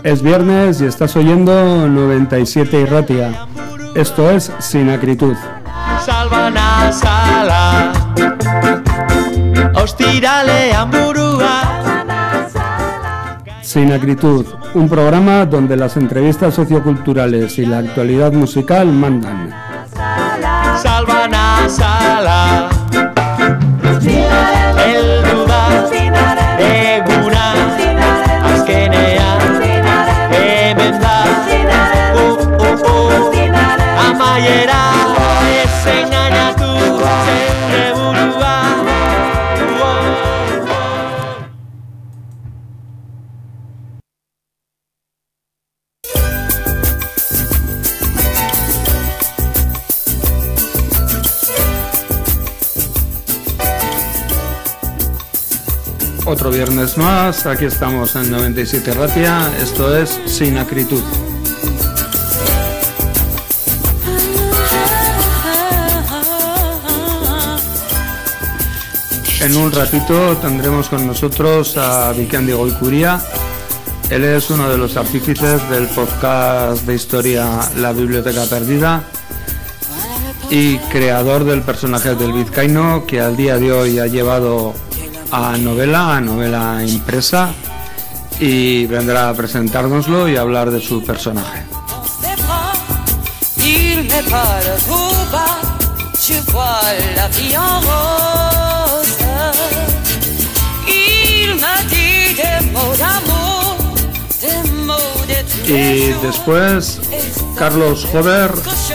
Es viernes y estás oyendo 97 Irratia. Esto es Sin Acritud. Salvana sala ostiralean burua. Sin Acritud, un programa donde las entrevistas socioculturales y la actualidad musical mandan. Salvana sala helduda eguna azkenean hemen da amaiera ez engainatu zeure burua. Otro viernes más, aquí estamos en 97 Irratia, esto es Sin Acritud. En un ratito tendremos con nosotros a Bikandi Goikuria. Él es uno de los artífices del podcast de historia La Biblioteca Perdida y creador del personaje del vizcaíno, que al día de hoy ha llevado a novela impresa, y vendrá a presentárnoslo y a hablar de su personaje. Y después Carlos Jover,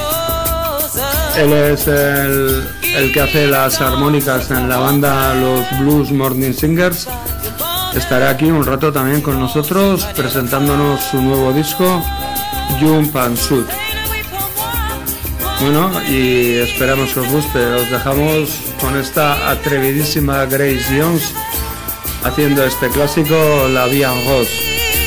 él es el que hace las armónicas en la banda Los Blues Morning Singers. Estará aquí un rato también con nosotros presentándonos su nuevo disco Jump and Shoot. Bueno, y esperamos que os guste. Os dejamos con esta atrevidísima Grace Jones haciendo este clásico La Vie en Rose.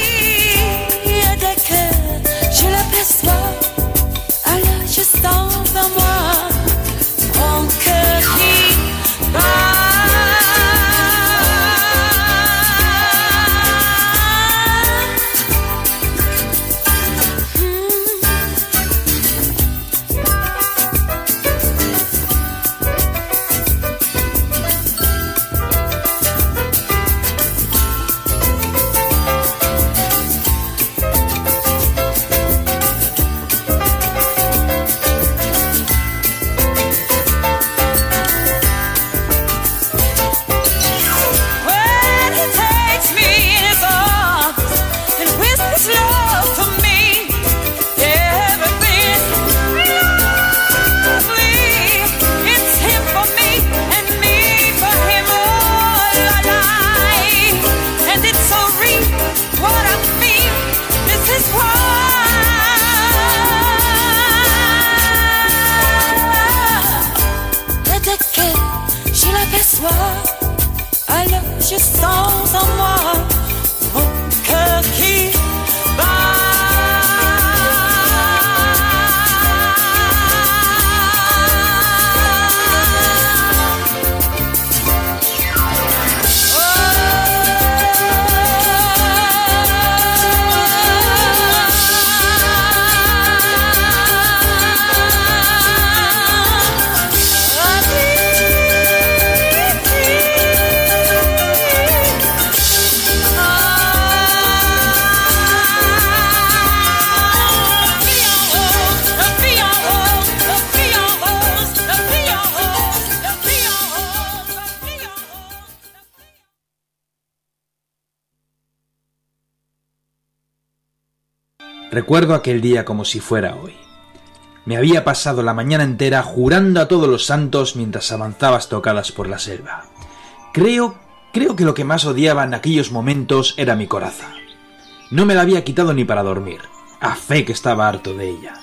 Recuerdo aquel día como si fuera hoy. Me había pasado la mañana entera jurando a todos los santos mientras avanzaba estocadas por la selva. Creo que lo que más odiaba en aquellos momentos era mi coraza. No me la había quitado ni para dormir. A fe que estaba harto de ella.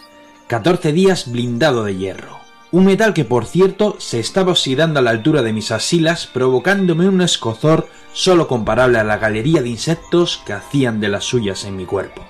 14 días blindado de hierro. Un metal que, por cierto, se estaba oxidando a la altura de mis axilas, provocándome un escozor solo comparable a la galería de insectos que hacían de las suyas en mi cuerpo.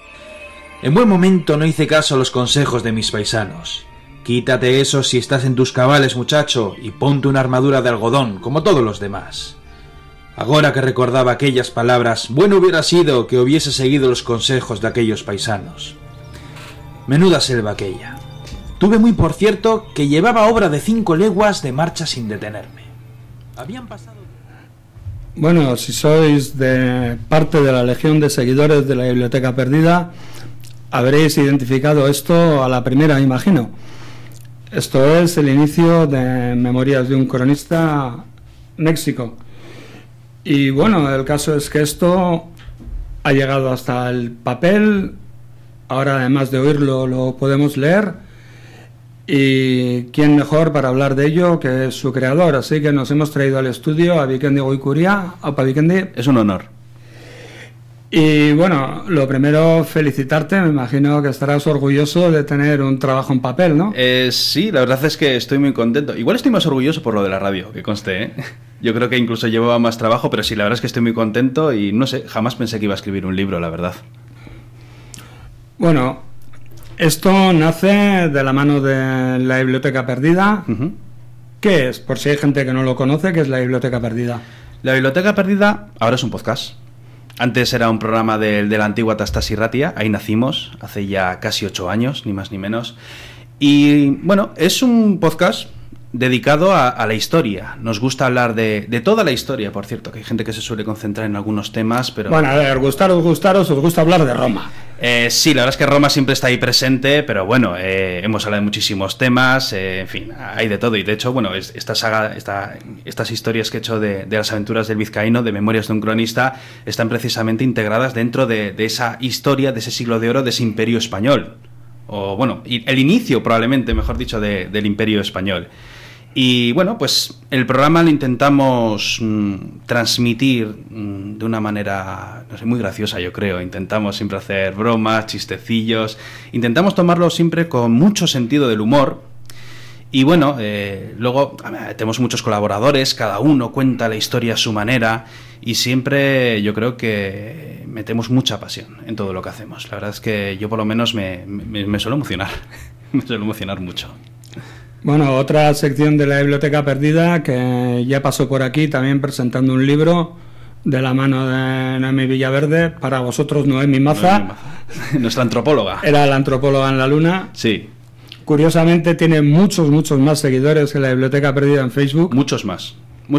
En buen momento no hice caso a los consejos de mis paisanos. Quítate eso si estás en tus cabales, muchacho, y ponte una armadura de algodón, como todos los demás. Agora que recordaba aquellas palabras, bueno hubiera sido que hubiese seguido los consejos de aquellos paisanos. Menuda selva aquella. Tuve muy por cierto que llevaba obra de 5 leguas de marcha sin detenerme. Habían pasado... Bueno, si sois de parte de la legión de seguidores de la Biblioteca Perdida, habréis identificado esto a la primera, imagino. Esto es el inicio de Memorias de un cronista, México. Y bueno, el caso es que esto ha llegado hasta el papel. Ahora, además de oírlo, lo podemos leer. Y quién mejor para hablar de ello que su creador. Así que nos hemos traído al estudio a Vikendi Goikuria. Aupa, Vikendi. Es un honor. Y bueno, lo primero, felicitarte. Me imagino que estarás orgulloso de tener un trabajo en papel, ¿no? Sí, la verdad es que estoy muy contento. Igual estoy más orgulloso por lo de la radio, que conste, ¿eh? Yo creo que incluso llevaba más trabajo, pero sí, la verdad es que estoy muy contento y no sé, jamás pensé que iba a escribir un libro, la verdad. Bueno, esto nace de la mano de la Biblioteca Perdida. Uh-huh. ¿Qué es? Por si hay gente que no lo conoce, ¿qué es la Biblioteca Perdida? La Biblioteca Perdida ahora es un podcast. Antes era un programa de la antigua Tastas y Ratia, ahí nacimos, hace ya casi 8 años, ni más ni menos. Y bueno, es un podcast dedicado a la historia. Nos gusta hablar de toda la historia, por cierto, que hay gente que se suele concentrar en algunos temas, pero... Bueno, a ver, gustaros, os gusta hablar de Roma. Sí, la verdad es que Roma siempre está ahí presente, pero bueno, hemos hablado de muchísimos temas, en fin, hay de todo. Y de hecho, bueno, esta saga, estas historias que he hecho de las aventuras del vizcaíno, de Memorias de un cronista, están precisamente integradas dentro de esa historia, de ese siglo de oro, de ese imperio español. O bueno, el inicio probablemente, mejor dicho, del imperio español. Y bueno, pues el programa lo intentamos transmitir de una manera, no sé, muy graciosa, yo creo. Intentamos siempre hacer bromas, chistecillos, intentamos tomarlo siempre con mucho sentido del humor. Y bueno, luego tenemos muchos colaboradores, cada uno cuenta la historia a su manera y siempre yo creo que metemos mucha pasión en todo lo que hacemos. La verdad es que yo por lo menos me suelo emocionar, me suelo emocionar mucho. Bueno, otra sección de la Biblioteca Perdida que ya pasó por aquí también presentando un libro de la mano de Noemi Villaverde, para vosotros Noemi Maza. Nuestra antropóloga. Era la antropóloga en la luna. Sí. Curiosamente tiene muchos más seguidores que la Biblioteca Perdida en Facebook. Muchos más.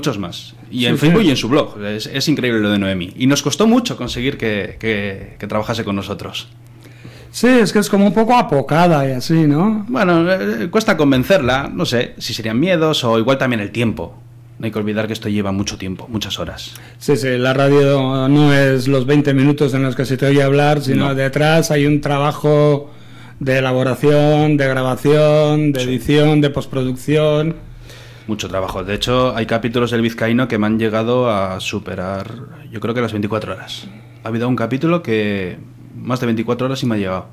Y en Facebook y en su blog. Es increíble lo de Noemi. Y nos costó mucho conseguir que trabajase con nosotros. Sí, es que es como un poco apocada y así, ¿no? Bueno, cuesta convencerla, no sé, si serían miedos o igual también el tiempo. No hay que olvidar que esto lleva mucho tiempo, muchas horas. Sí, la radio no es los 20 minutos en los que se te oye hablar, sino no. Detrás hay un trabajo de elaboración, de grabación, de edición, de postproducción. Mucho trabajo. De hecho, hay capítulos del vizcaíno que me han llegado a superar, yo creo que las 24 horas. Ha habido un capítulo que... más de 24 horas y me ha llegado.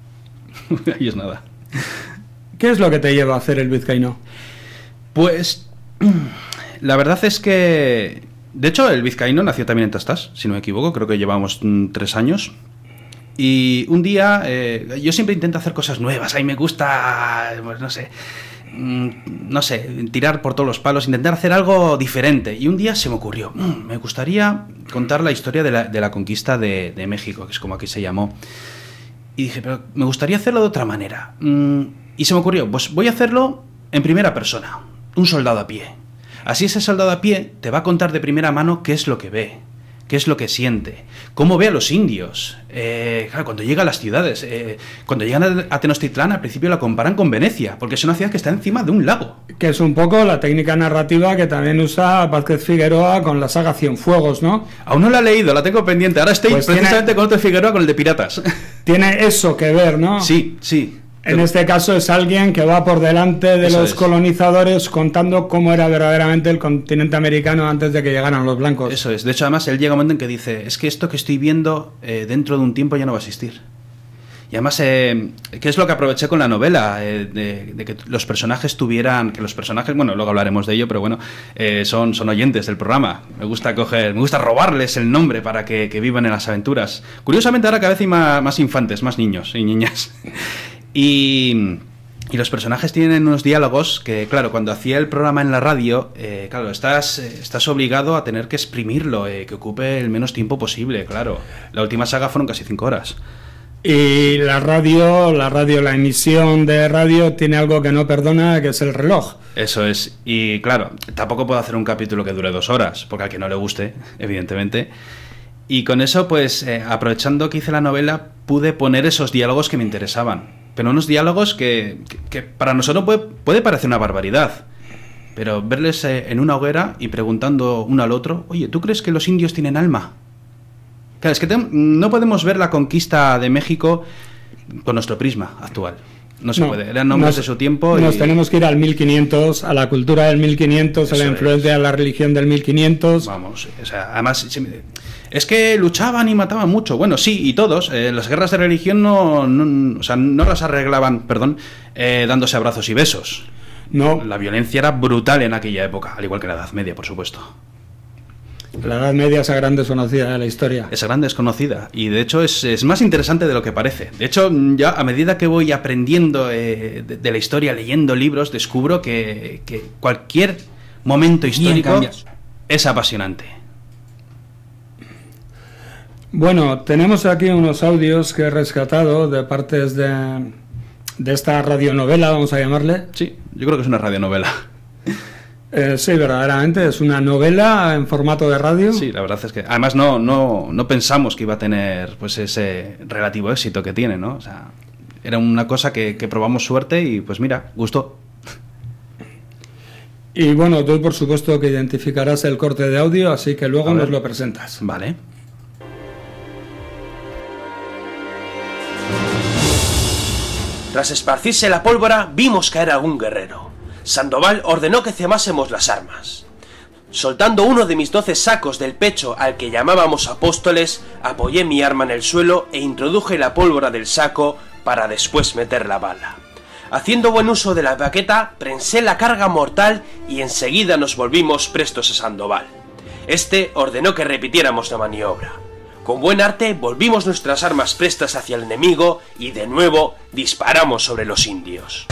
Ahí es nada. ¿Qué es lo que te lleva a hacer el vizcaíno? Pues la verdad es que... De hecho, el vizcaíno nació también en Tastas, si no me equivoco. Creo que llevamos 3 años. Y un día... yo siempre intento hacer cosas nuevas. Ahí me gusta... pues no sé, tirar por todos los palos, intentar hacer algo diferente. Y un día se me ocurrió, me gustaría contar la historia de la conquista de México, que es como aquí se llamó. Y dije, pero me gustaría hacerlo de otra manera. Y se me ocurrió, pues voy a hacerlo en primera persona, un soldado a pie. Así ese soldado a pie te va a contar de primera mano qué es lo que ve, qué es lo que siente, cómo ve a los indios. Claro, cuando llega a las ciudades, cuando llegan a Tenochtitlán, al principio la comparan con Venecia, porque es una ciudad que está encima de un lago. Que es un poco la técnica narrativa que también usa Vázquez Figueroa con la saga Cienfuegos, ¿no? Aún no la he leído, la tengo pendiente. Ahora estoy pues precisamente con otro Figueroa, con el de Piratas. Tiene eso que ver, ¿no? Sí. En este caso es alguien que va por delante de los colonizadores contando cómo era verdaderamente el continente americano antes de que llegaran los blancos. Eso es. De hecho, además, él llega un momento en que dice, es que esto que estoy viendo dentro de un tiempo ya no va a existir. Y además, ¿qué es lo que aproveché con la novela? De que los personajes tuvieran... Que los personajes, bueno, luego hablaremos de ello, pero bueno, son oyentes del programa. Me gusta robarles el nombre para que vivan en las aventuras. Curiosamente, ahora cada vez hay más infantes, más niños y niñas. Y Y los personajes tienen unos diálogos que, claro, cuando hacía el programa en la radio, claro, estás obligado a tener que exprimirlo, que ocupe el menos tiempo posible, claro. La última saga fueron casi 5 horas. Y la emisión de radio tiene algo que no perdona, que es el reloj. Eso es. Y claro, tampoco puedo hacer un capítulo que dure 2 horas, porque al que no le guste, evidentemente. Y con eso, pues, aprovechando que hice la novela, pude poner esos diálogos que me interesaban. Pero unos diálogos que para nosotros puede parecer una barbaridad. Pero verles en una hoguera y preguntando uno al otro, oye, ¿tú crees que los indios tienen alma? Claro, es que no podemos ver la conquista de México con nuestro prisma actual. No se puede. Eran hombres de su tiempo. Nos tenemos que ir al 1500, a la cultura del 1500, a la influencia de la religión del 1500. Vamos, o sea, además... Es que luchaban y mataban mucho. Bueno, sí, y todos. Las guerras de religión no las arreglaban, dándose abrazos y besos. No. La violencia era brutal en aquella época, al igual que la Edad Media, por supuesto. La Edad Media, esa gran desconocida de la historia. Esa gran desconocida. Y de hecho es más interesante de lo que parece. De hecho, ya a medida que voy aprendiendo de la historia, leyendo libros, descubro que cualquier momento histórico es apasionante. Bueno, tenemos aquí unos audios que he rescatado de partes de esta radionovela, vamos a llamarle. Sí, yo creo que es una radionovela. Sí, verdaderamente, es una novela en formato de radio. Sí, la verdad es que además no pensamos que iba a tener pues ese relativo éxito que tiene, ¿no? O sea, era una cosa que probamos suerte y pues mira, gustó. Y bueno, tú por supuesto que identificarás el corte de audio, así que luego nos lo presentas. Vale. Tras esparcirse la pólvora, vimos caer a algún guerrero. Sandoval ordenó que cemásemos las armas. Soltando uno de mis 12 sacos del pecho al que llamábamos apóstoles, apoyé mi arma en el suelo e introduje la pólvora del saco para después meter la bala. Haciendo buen uso de la baqueta, prensé la carga mortal y enseguida nos volvimos prestos a Sandoval. Este ordenó que repitiéramos la maniobra. Con buen arte volvimos nuestras armas prestas hacia el enemigo y de nuevo disparamos sobre los indios.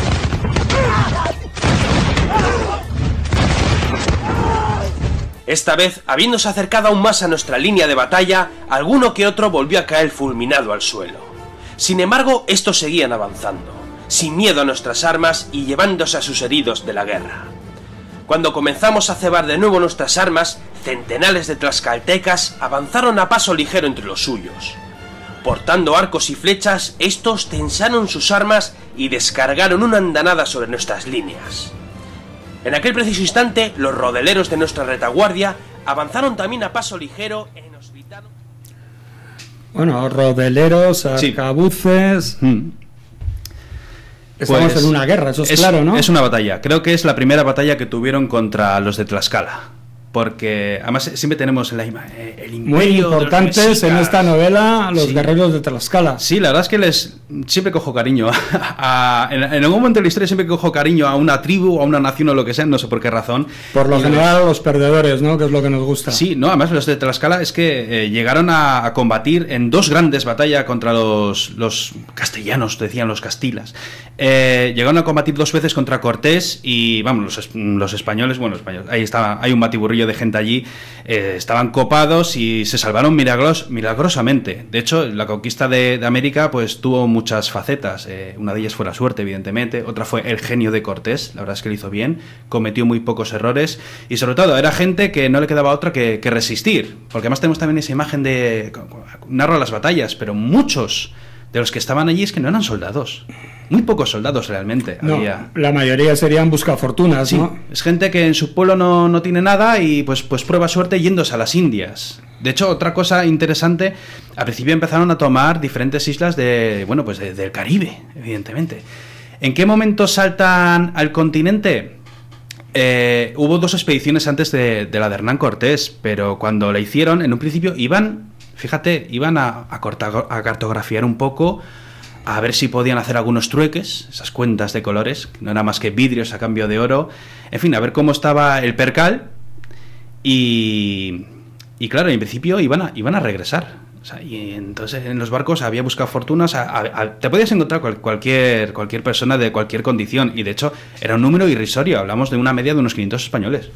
Esta vez, habiéndose acercado aún más a nuestra línea de batalla, alguno que otro volvió a caer fulminado al suelo. Sin embargo, estos seguían avanzando, sin miedo a nuestras armas y llevándose a sus heridos de la guerra. Cuando comenzamos a cebar de nuevo nuestras armas, centenares de tlaxcaltecas avanzaron a paso ligero entre los suyos. Portando arcos y flechas, estos tensaron sus armas y descargaron una andanada sobre nuestras líneas. En aquel preciso instante, los rodeleros de nuestra retaguardia avanzaron también a paso ligero y nos gritaron... Bueno, rodeleros, arcabuces... Sí. Estamos en una guerra, eso es claro, ¿no? Es una batalla. Creo que es la primera batalla que tuvieron contra los de Tlaxcala. Porque además siempre tenemos el imperio muy importantes en esta novela, los guerreros de Tlaxcala. Sí, la verdad es que siempre cojo cariño. En algún momento de la historia siempre cojo cariño a una tribu, a una nación o lo que sea, no sé por qué razón. Por lo general los perdedores, ¿no? Que es lo que nos gusta. Sí, no, además los de Tlaxcala es que llegaron a combatir en 2 grandes batallas contra los castellanos, decían los castilas. Llegaron a combatir 2 veces contra Cortés y, vamos, los españoles, ahí estaba, hay un batiburrillo de gente allí, estaban copados y se salvaron milagrosamente. De hecho, la conquista de América pues tuvo muchas facetas. Una de ellas fue la suerte, evidentemente. Otra fue el genio de Cortés. La verdad es que lo hizo bien. Cometió muy pocos errores. Y sobre todo, era gente que no le quedaba otra que resistir. Porque además tenemos también esa imagen de... Narro las batallas, pero muchos de los que estaban allí es que no eran soldados. Muy pocos soldados realmente había. La mayoría serían buscafortunas, sí, ¿no? Es gente que en su pueblo no tiene nada y pues prueba suerte yéndose a las Indias. De hecho, otra cosa interesante, al principio empezaron a tomar diferentes islas del Caribe, evidentemente. ¿En qué momento saltan al continente? Hubo 2 expediciones antes de la de Hernán Cortés, pero cuando la hicieron, en un principio iban a cartografiar un poco, a ver si podían hacer algunos trueques, esas cuentas de colores, que no era más que vidrios a cambio de oro, en fin, a ver cómo estaba el percal y claro, en principio iban a regresar. O O sea, y entonces en los barcos había buscado fortunas, te podías encontrar cualquier persona de cualquier condición, y de hecho era un número irrisorio, hablamos de una media de unos 500 españoles.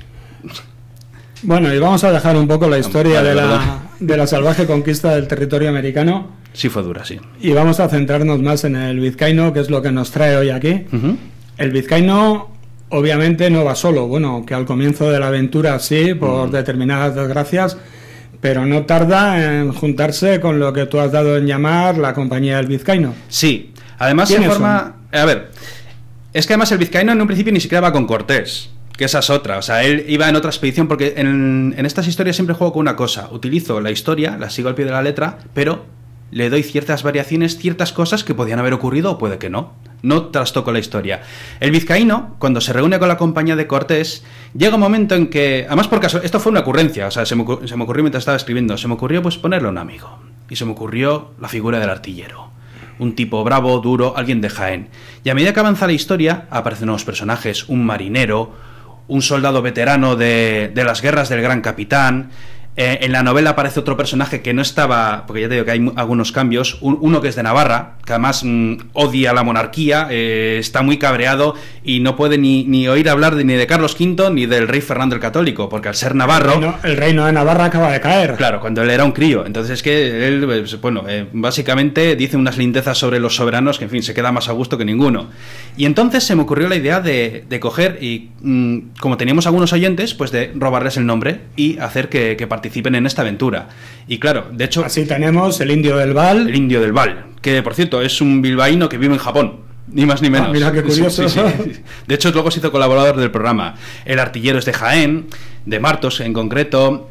Bueno, y vamos a dejar un poco la historia de la salvaje conquista del territorio americano. Sí fue dura, sí. Y vamos a centrarnos más en el vizcaíno, que es lo que nos trae hoy aquí. El vizcaíno obviamente no va solo, bueno, que al comienzo de la aventura sí, por determinadas desgracias, pero no tarda en juntarse con lo que tú has dado en llamar la Compañía del Vizcaíno. Sí, además se forma... A ver, es que además el vizcaíno en un principio ni siquiera va con Cortés, que esa es otra, o sea, él iba en otra expedición, porque en estas historias siempre juego con una cosa, utilizo la historia, la sigo al pie de la letra, pero le doy ciertas variaciones, ciertas cosas que podían haber ocurrido o puede que no trastoco la historia. El vizcaíno, cuando se reúne con la compañía de Cortés, llega un momento en que, además por caso, esto fue una ocurrencia, o sea, se me ocurrió mientras estaba escribiendo, se me ocurrió pues ponerle a un amigo, y se me ocurrió la figura del artillero, un tipo bravo, duro, alguien de Jaén, y a medida que avanza la historia aparecen nuevos personajes, un marinero, un soldado veterano de las guerras del Gran Capitán. En la novela aparece otro personaje que no estaba, porque ya te digo que hay algunos cambios, uno que es de Navarra, que además odia la monarquía, está muy cabreado y no puede ni oír hablar ni de Carlos V ni del rey Fernando el Católico, porque al ser navarro... El reino de Navarra acaba de caer. Claro, cuando él era un crío. Entonces es que él, bueno, básicamente dice unas lindezas sobre los soberanos que, en fin, se queda más a gusto que ninguno. Y entonces se me ocurrió la idea de coger y, como teníamos algunos oyentes, pues de robarles el nombre y hacer que participen en esta aventura. Y claro, de hecho... Así tenemos el Indio del Val. El Indio del Val, que por cierto es un bilbaíno que vive en Japón, ni más ni menos. Mira qué curioso. Sí. De hecho luego se hizo colaborador del programa. El artillero es de Jaén, de Martos en concreto.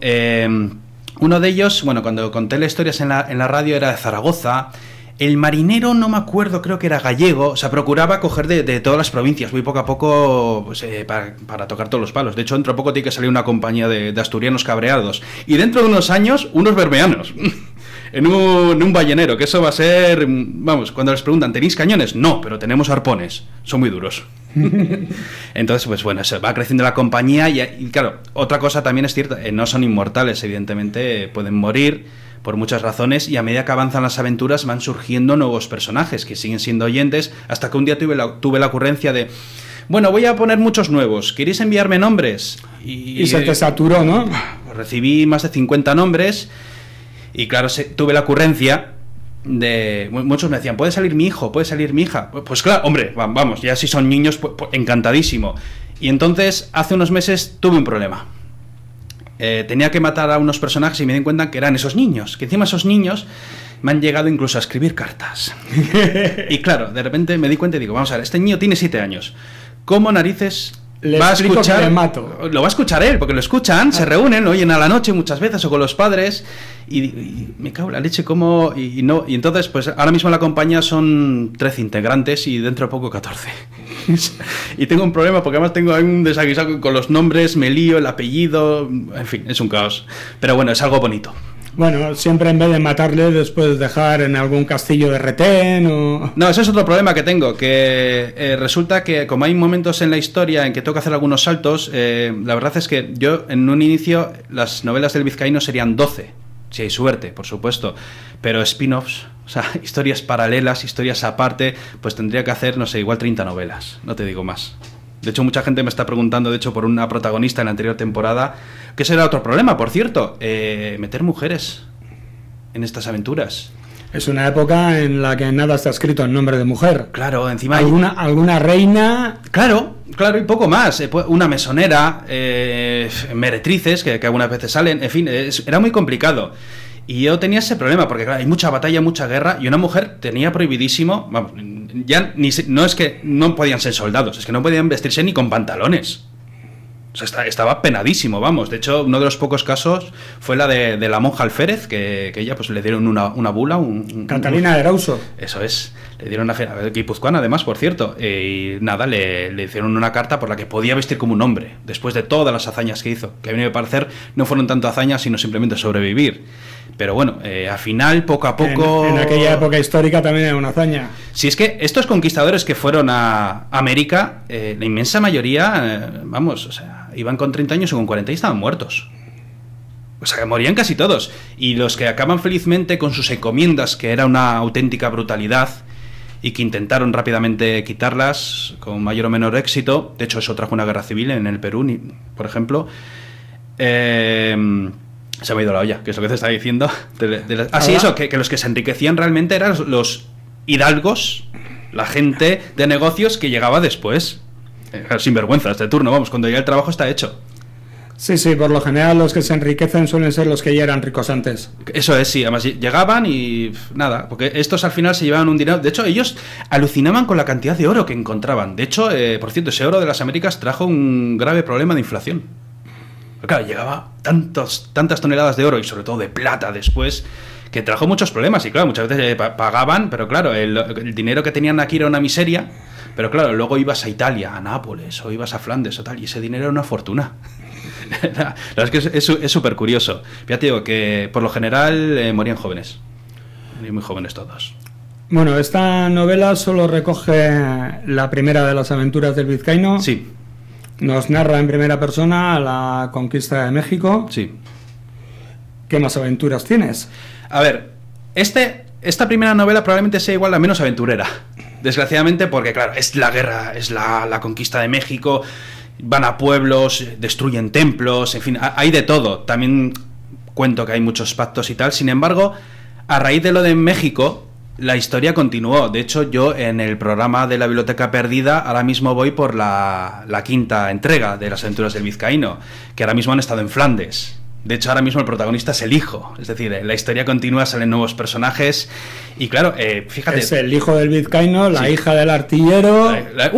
Uno de ellos, bueno, cuando conté las historias en la radio era de Zaragoza. El marinero no me acuerdo, creo que era gallego, o sea, procuraba coger de todas las provincias, muy poco a poco, pues, para tocar todos los palos. De hecho, dentro de poco tiene que salir una compañía de asturianos cabreados. Y dentro de unos años, unos bermeanos. En un ballenero, que eso va a ser... Vamos, cuando les preguntan, ¿tenéis cañones? No, pero tenemos arpones. Son muy duros. Entonces, pues bueno, se va creciendo la compañía y claro, otra cosa también es cierta, no son inmortales, evidentemente, pueden morir por muchas razones, y a medida que avanzan las aventuras van surgiendo nuevos personajes que siguen siendo oyentes, hasta que un día tuve la ocurrencia de... Bueno, voy a poner muchos nuevos. ¿Queréis enviarme nombres? Y se te saturó, ¿no? Recibí más de 50 nombres y claro, tuve la ocurrencia de... Muchos me decían, ¿puede salir mi hijo? ¿Puede salir mi hija? Pues claro, hombre, vamos, ya si son niños, pues encantadísimo. Y entonces, hace unos meses tuve un problema. Tenía que matar a unos personajes y me di cuenta que eran esos niños, que encima esos niños me han llegado incluso a escribir cartas. Y claro, de repente me di cuenta y digo, vamos a ver, este niño tiene 7 años. ¿Cómo narices va a escuchar? Que le mato. Lo va a escuchar él, porque lo escuchan, se reúnen, lo oyen a la noche muchas veces o con los padres y me cago en la leche, ¿cómo? Y entonces, pues ahora mismo en la compañía son 13 integrantes y dentro de poco 14. Y tengo un problema porque además tengo un desaguisado con los nombres, me lío, el apellido, en fin, es un caos. Pero bueno, es algo bonito. Bueno, siempre en vez de matarle, después dejar en algún castillo de retén o... No, ese es otro problema que tengo, que resulta que como hay momentos en la historia en que tengo que hacer algunos saltos, la verdad es que yo en un inicio las novelas del vizcaíno serían 12, si hay suerte, por supuesto, pero spin-offs, o sea, historias paralelas, historias aparte, pues tendría que hacer, no sé, igual 30 novelas, no te digo más. De hecho, mucha gente me está preguntando, de hecho, por una protagonista en la anterior temporada, que ese era otro problema, por cierto, meter mujeres en estas aventuras. Es una época en la que nada está escrito en nombre de mujer. Claro, encima ¿Alguna reina? Claro, y poco más. Una mesonera, meretrices, que algunas veces salen, en fin, era muy complicado. Y yo tenía ese problema, porque claro, hay mucha batalla, mucha guerra, y una mujer tenía prohibidísimo, vamos, ya no es que no podían ser soldados, es que no podían vestirse ni con pantalones. O sea, estaba penadísimo, vamos. De hecho, uno de los pocos casos fue la de la monja Alférez, que ella pues le dieron una bula. Catalina de Erauso. Eso es. Le dieron una guipuzcoana, además, por cierto. Y nada, le hicieron una carta por la que podía vestir como un hombre, después de todas las hazañas que hizo. Que a mí me parecer no fueron tanto hazañas, sino simplemente sobrevivir. Pero bueno, al final, poco a poco... En aquella época histórica también era una hazaña. Si es que estos conquistadores que fueron a América, la inmensa mayoría, vamos, o sea, iban con 30 años y con 40 y estaban muertos. O sea, que morían casi todos. Y los que acaban felizmente con sus encomiendas, que era una auténtica brutalidad, y que intentaron rápidamente quitarlas con mayor o menor éxito. De hecho, eso trajo una guerra civil en el Perú, por ejemplo. Se me ha ido la olla, que es lo que te estaba diciendo. Sí, eso, que los que se enriquecían realmente eran los hidalgos, la gente de negocios que llegaba después. Sinvergüenzas de turno, vamos, cuando ya el trabajo está hecho. Sí, por lo general los que se enriquecen suelen ser los que ya eran ricos antes. Eso es, sí, además llegaban y nada, porque estos al final se llevaban un dinero. De hecho, ellos alucinaban con la cantidad de oro que encontraban. De hecho, por cierto, ese oro de las Américas trajo un grave problema de inflación. Pero claro, llegaba tantas toneladas de oro y sobre todo de plata después, que trajo muchos problemas. Y claro, muchas veces pagaban, pero claro, el dinero que tenían aquí era una miseria. Pero claro, luego ibas a Italia, a Nápoles, o ibas a Flandes o tal, y ese dinero era una fortuna. La verdad es que es súper curioso. Ya te digo que por lo general morían jóvenes. Muy jóvenes todos. Bueno, esta novela solo recoge la primera de las aventuras del vizcaíno. Sí. Nos narra en primera persona la conquista de México. Sí. ¿Qué más aventuras tienes? A ver, esta primera novela probablemente sea igual la menos aventurera. Desgraciadamente, porque claro, es la guerra, es la conquista de México. Van a pueblos, destruyen templos, en fin, hay de todo. También cuento que hay muchos pactos y tal. Sin embargo, a raíz de lo de México, la historia continuó. De hecho, yo en el programa de la Biblioteca Perdida ahora mismo voy por la quinta entrega de las aventuras del vizcaíno, que ahora mismo han estado en Flandes. De hecho, ahora mismo el protagonista es el hijo. Es decir, la historia continúa, salen nuevos personajes. Y claro, fíjate... Es el hijo del vizcaíno, la sí. hija del artillero...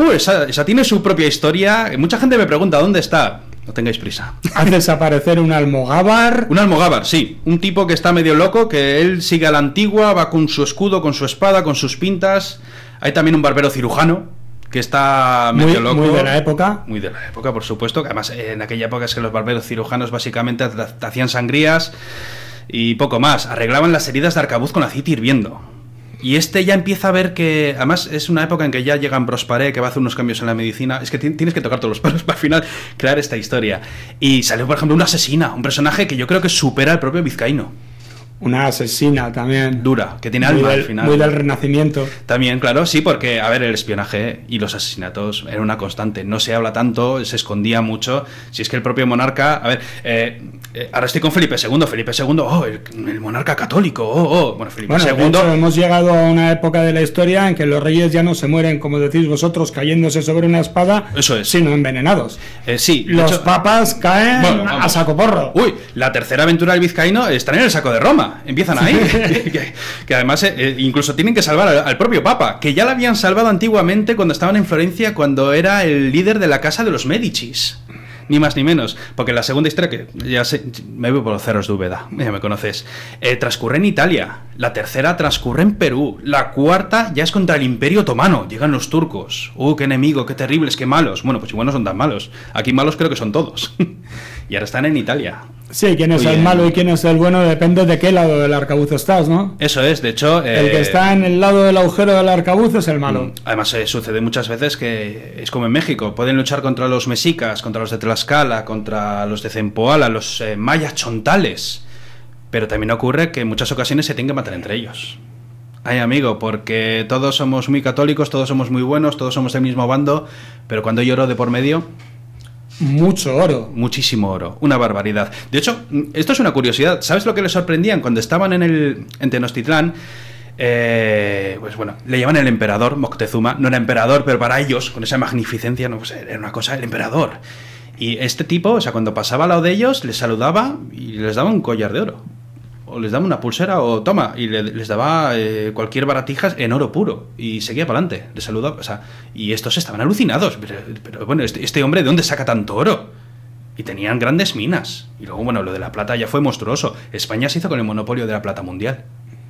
Esa tiene su propia historia. Mucha gente me pregunta, ¿dónde está? No tengáis prisa. Hace desaparecer un almogávar. Un almogávar, sí. Un tipo que está medio loco, que él sigue a la antigua, va con su escudo, con su espada, con sus pintas. Hay también un barbero cirujano, que está medio loco. Muy de la época. Muy de la época, por supuesto. Que además, en aquella época es que los barberos cirujanos básicamente hacían sangrías y poco más. Arreglaban las heridas de arcabuz con aceite hirviendo. Y ya empieza a ver que... Además, es una época en que ya llega Ambrose Paré, que va a hacer unos cambios en la medicina. Es que tienes que tocar todos los palos para al final crear esta historia. Y salió, por ejemplo, una asesina. Un personaje que yo creo que supera al propio vizcaíno. Una asesina también. Dura, que tiene alma al final. Muy del Renacimiento. También, claro, sí, porque, a ver, el espionaje y los asesinatos era una constante. No se habla tanto, se escondía mucho. Si es que el propio monarca... A ver, ahora estoy con Felipe II. Felipe II, el monarca católico. Bueno, Felipe II... De hecho, hemos llegado a una época de la historia en que los reyes ya no se mueren, como decís vosotros, cayéndose sobre una espada, eso es, sino envenenados. Sí. Los papas caen a saco porro. Uy, la tercera aventura del vizcaíno está en el saco de Roma. Empiezan ahí. que además incluso tienen que salvar al propio papa, que ya lo habían salvado antiguamente cuando estaban en Florencia, cuando era el líder de la casa de los Médicis. Ni más ni menos, porque la segunda historia, que ya sé, me voy por los cerros de Úbeda, ya me conoces, transcurre en Italia, la tercera transcurre en Perú, la cuarta ya es contra el Imperio Otomano, llegan los turcos, qué enemigo, qué terribles, qué malos. Bueno, pues igual no son tan malos, aquí malos creo que son todos. Y ahora están en Italia. Sí, quién es el malo y quién es el bueno depende de qué lado del arcabuz estás, ¿no? Eso es, de hecho... el que está en el lado del agujero del arcabuz es el malo. Además, sucede muchas veces que es como en México, pueden luchar contra los mexicas, contra los de Tlaxcala, contra los de Zempoala, los mayas chontales, pero también ocurre que en muchas ocasiones se tienen que matar entre ellos. Ay, amigo, porque todos somos muy católicos, todos somos muy buenos, todos somos del mismo bando, pero cuando hay oro de por medio... Mucho oro. Muchísimo oro, una barbaridad. De hecho, esto es una curiosidad. ¿Sabes lo que les sorprendían cuando estaban en Tenochtitlán? Pues bueno, le llaman el emperador Moctezuma. No era emperador, pero para ellos, con esa magnificencia, no, pues era una cosa, el emperador. Y este tipo, o sea, cuando pasaba al lado de ellos, les saludaba y les daba un collar de oro. O les daba una pulsera, o toma, y les daba cualquier baratijas en oro puro. Y seguía para adelante, les saludaba, o sea, y estos estaban alucinados. Pero bueno, este hombre, ¿de dónde saca tanto oro? Y tenían grandes minas. Y luego, bueno, lo de la plata ya fue monstruoso. España se hizo con el monopolio de la plata mundial.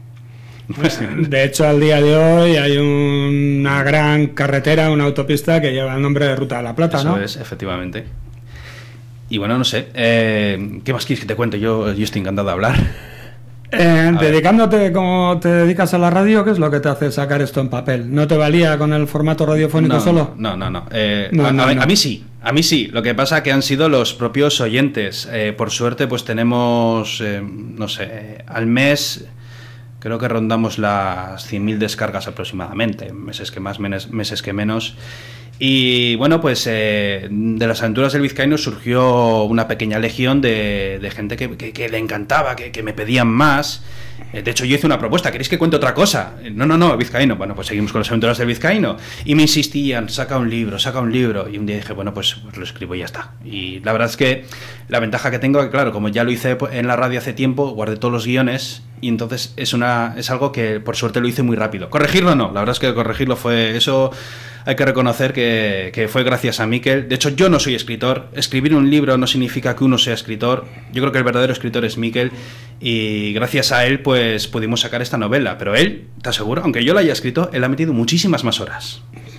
De hecho, al día de hoy hay una gran carretera, una autopista que lleva el nombre de Ruta de la Plata, ¿no? Eso es, efectivamente. Y bueno, no sé, ¿qué más quieres que te cuente? Yo estoy encantado de hablar. Dedicándote como te dedicas a la radio, ¿qué es lo que te hace sacar esto en papel? ¿No te valía con el formato radiofónico solo? No. A mí sí. A mí sí, lo que pasa que han sido los propios oyentes. Por suerte, pues tenemos, no sé, al mes creo que rondamos las 100.000 descargas aproximadamente, meses que más, meses que menos. Y bueno, pues de las aventuras del vizcaíno surgió una pequeña legión de gente que le encantaba, que me pedían más. De hecho, yo hice una propuesta: ¿queréis que cuente otra cosa? No, vizcaíno. Bueno, pues seguimos con las aventuras del vizcaíno. Y me insistían: saca un libro. Y un día dije, bueno, pues lo escribo y ya está. Y la verdad es que la ventaja que tengo, que claro, como ya lo hice en la radio hace tiempo, guardé todos los guiones, y entonces es algo que por suerte lo hice muy rápido. Corregirlo no, la verdad es que corregirlo fue eso. Hay que reconocer que fue gracias a Miquel. De hecho, yo no soy escritor. Escribir un libro no significa que uno sea escritor. Yo creo que el verdadero escritor es Miquel. Y gracias a él, pues pudimos sacar esta novela. Pero él, te aseguro, aunque yo la haya escrito, él ha metido muchísimas más horas.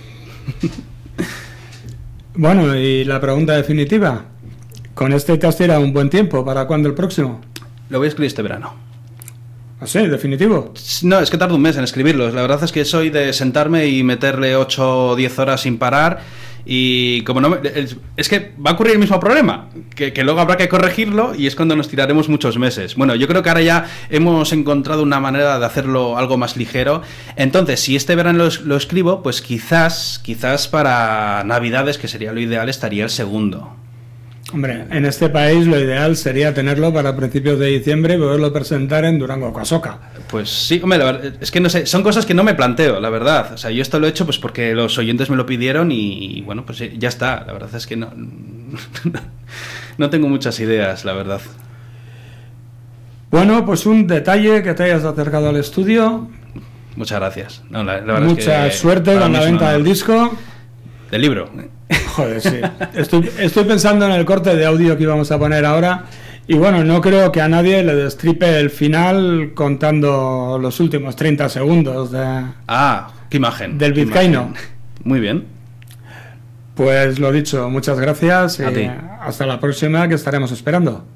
Bueno, y la pregunta definitiva. ¿Con este te has tirado un buen tiempo? ¿Para cuándo el próximo? Lo voy a escribir este verano. ¿Ah, sí? ¿Definitivo? No, es que tardo un mes en escribirlos. La verdad es que soy de sentarme y meterle 8 o 10 horas sin parar. Y como no... Es que va a ocurrir el mismo problema, que luego habrá que corregirlo, y es cuando nos tiraremos muchos meses. Bueno, yo creo que ahora ya hemos encontrado una manera de hacerlo algo más ligero. Entonces, si este verano lo escribo, pues quizás para Navidades, que sería lo ideal, estaría el segundo. Hombre, en este país lo ideal sería tenerlo para principios de diciembre y poderlo presentar en Durango Casoca. Pues sí, hombre, la verdad, es que no sé, son cosas que no me planteo, la verdad. O sea, yo esto lo he hecho pues porque los oyentes me lo pidieron y bueno, pues ya está. La verdad es que no tengo muchas ideas, la verdad. Bueno, pues un detalle: que te hayas acercado al estudio. Muchas gracias. No, la verdad mucha es que suerte con la venta del disco. Del libro. Joder, sí. Estoy pensando en el corte de audio que íbamos a poner ahora. Y bueno, no creo que a nadie le destripe el final contando los últimos 30 segundos de... Ah, qué imagen. Del vizcaíno. Imagen. Muy bien. Pues lo dicho, muchas gracias. A ti. Hasta la próxima, que estaremos esperando.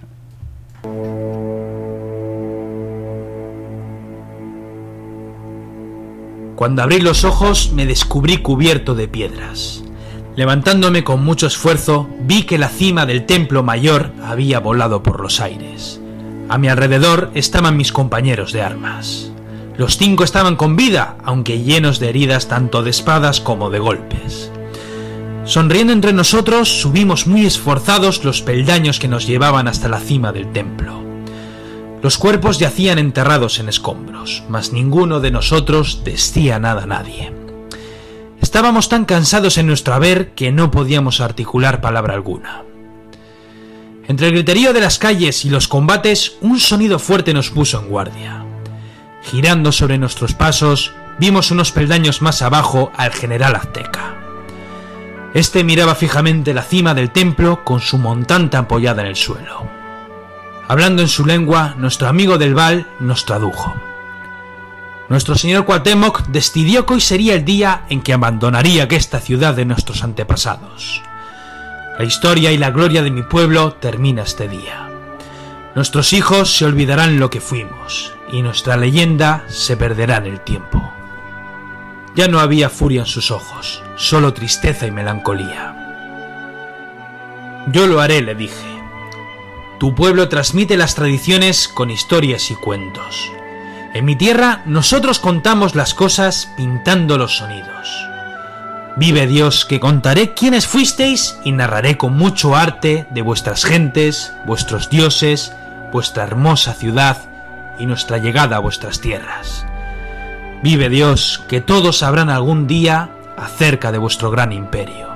Cuando abrí los ojos me descubrí cubierto de piedras. Levantándome con mucho esfuerzo, vi que la cima del templo mayor había volado por los aires. A mi alrededor estaban mis compañeros de armas. Los 5 estaban con vida, aunque llenos de heridas tanto de espadas como de golpes. Sonriendo entre nosotros, subimos muy esforzados los peldaños que nos llevaban hasta la cima del templo. Los cuerpos yacían enterrados en escombros, mas ninguno de nosotros decía nada a nadie. Estábamos tan cansados en nuestro haber que no podíamos articular palabra alguna. Entre el griterío de las calles y los combates, un sonido fuerte nos puso en guardia. Girando sobre nuestros pasos, vimos unos peldaños más abajo al general Azteca. Este miraba fijamente la cima del templo con su montante apoyada en el suelo. Hablando en su lengua, nuestro amigo del Val nos tradujo. Nuestro señor Cuauhtémoc decidió que hoy sería el día en que abandonaría esta ciudad de nuestros antepasados. La historia y la gloria de mi pueblo termina este día. Nuestros hijos se olvidarán lo que fuimos, y nuestra leyenda se perderá en el tiempo. Ya no había furia en sus ojos, solo tristeza y melancolía. Yo lo haré, le dije. Tu pueblo transmite las tradiciones con historias y cuentos. En mi tierra nosotros contamos las cosas pintando los sonidos. Vive Dios, que contaré quiénes fuisteis y narraré con mucho arte de vuestras gentes, vuestros dioses, vuestra hermosa ciudad y nuestra llegada a vuestras tierras. Vive Dios, que todos sabrán algún día acerca de vuestro gran imperio.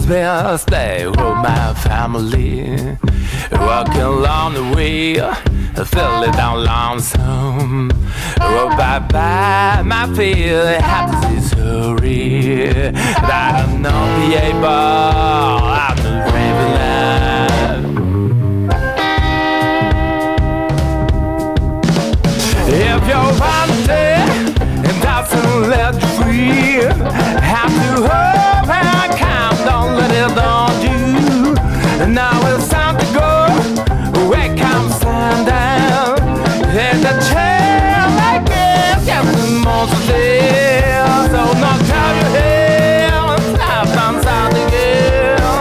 was best day with my family. Walking along the way, feeling down lonesome. Oh, bye-bye, my feeling happy is hurry. I don't know be able, I'm not living life. If you're wanted and doesn't let you free, have to hope and count, don't let it on you. And now it's time to go, wake up, stand down. And the chair like this, just the most of it. So knock down your head, stop on sound again.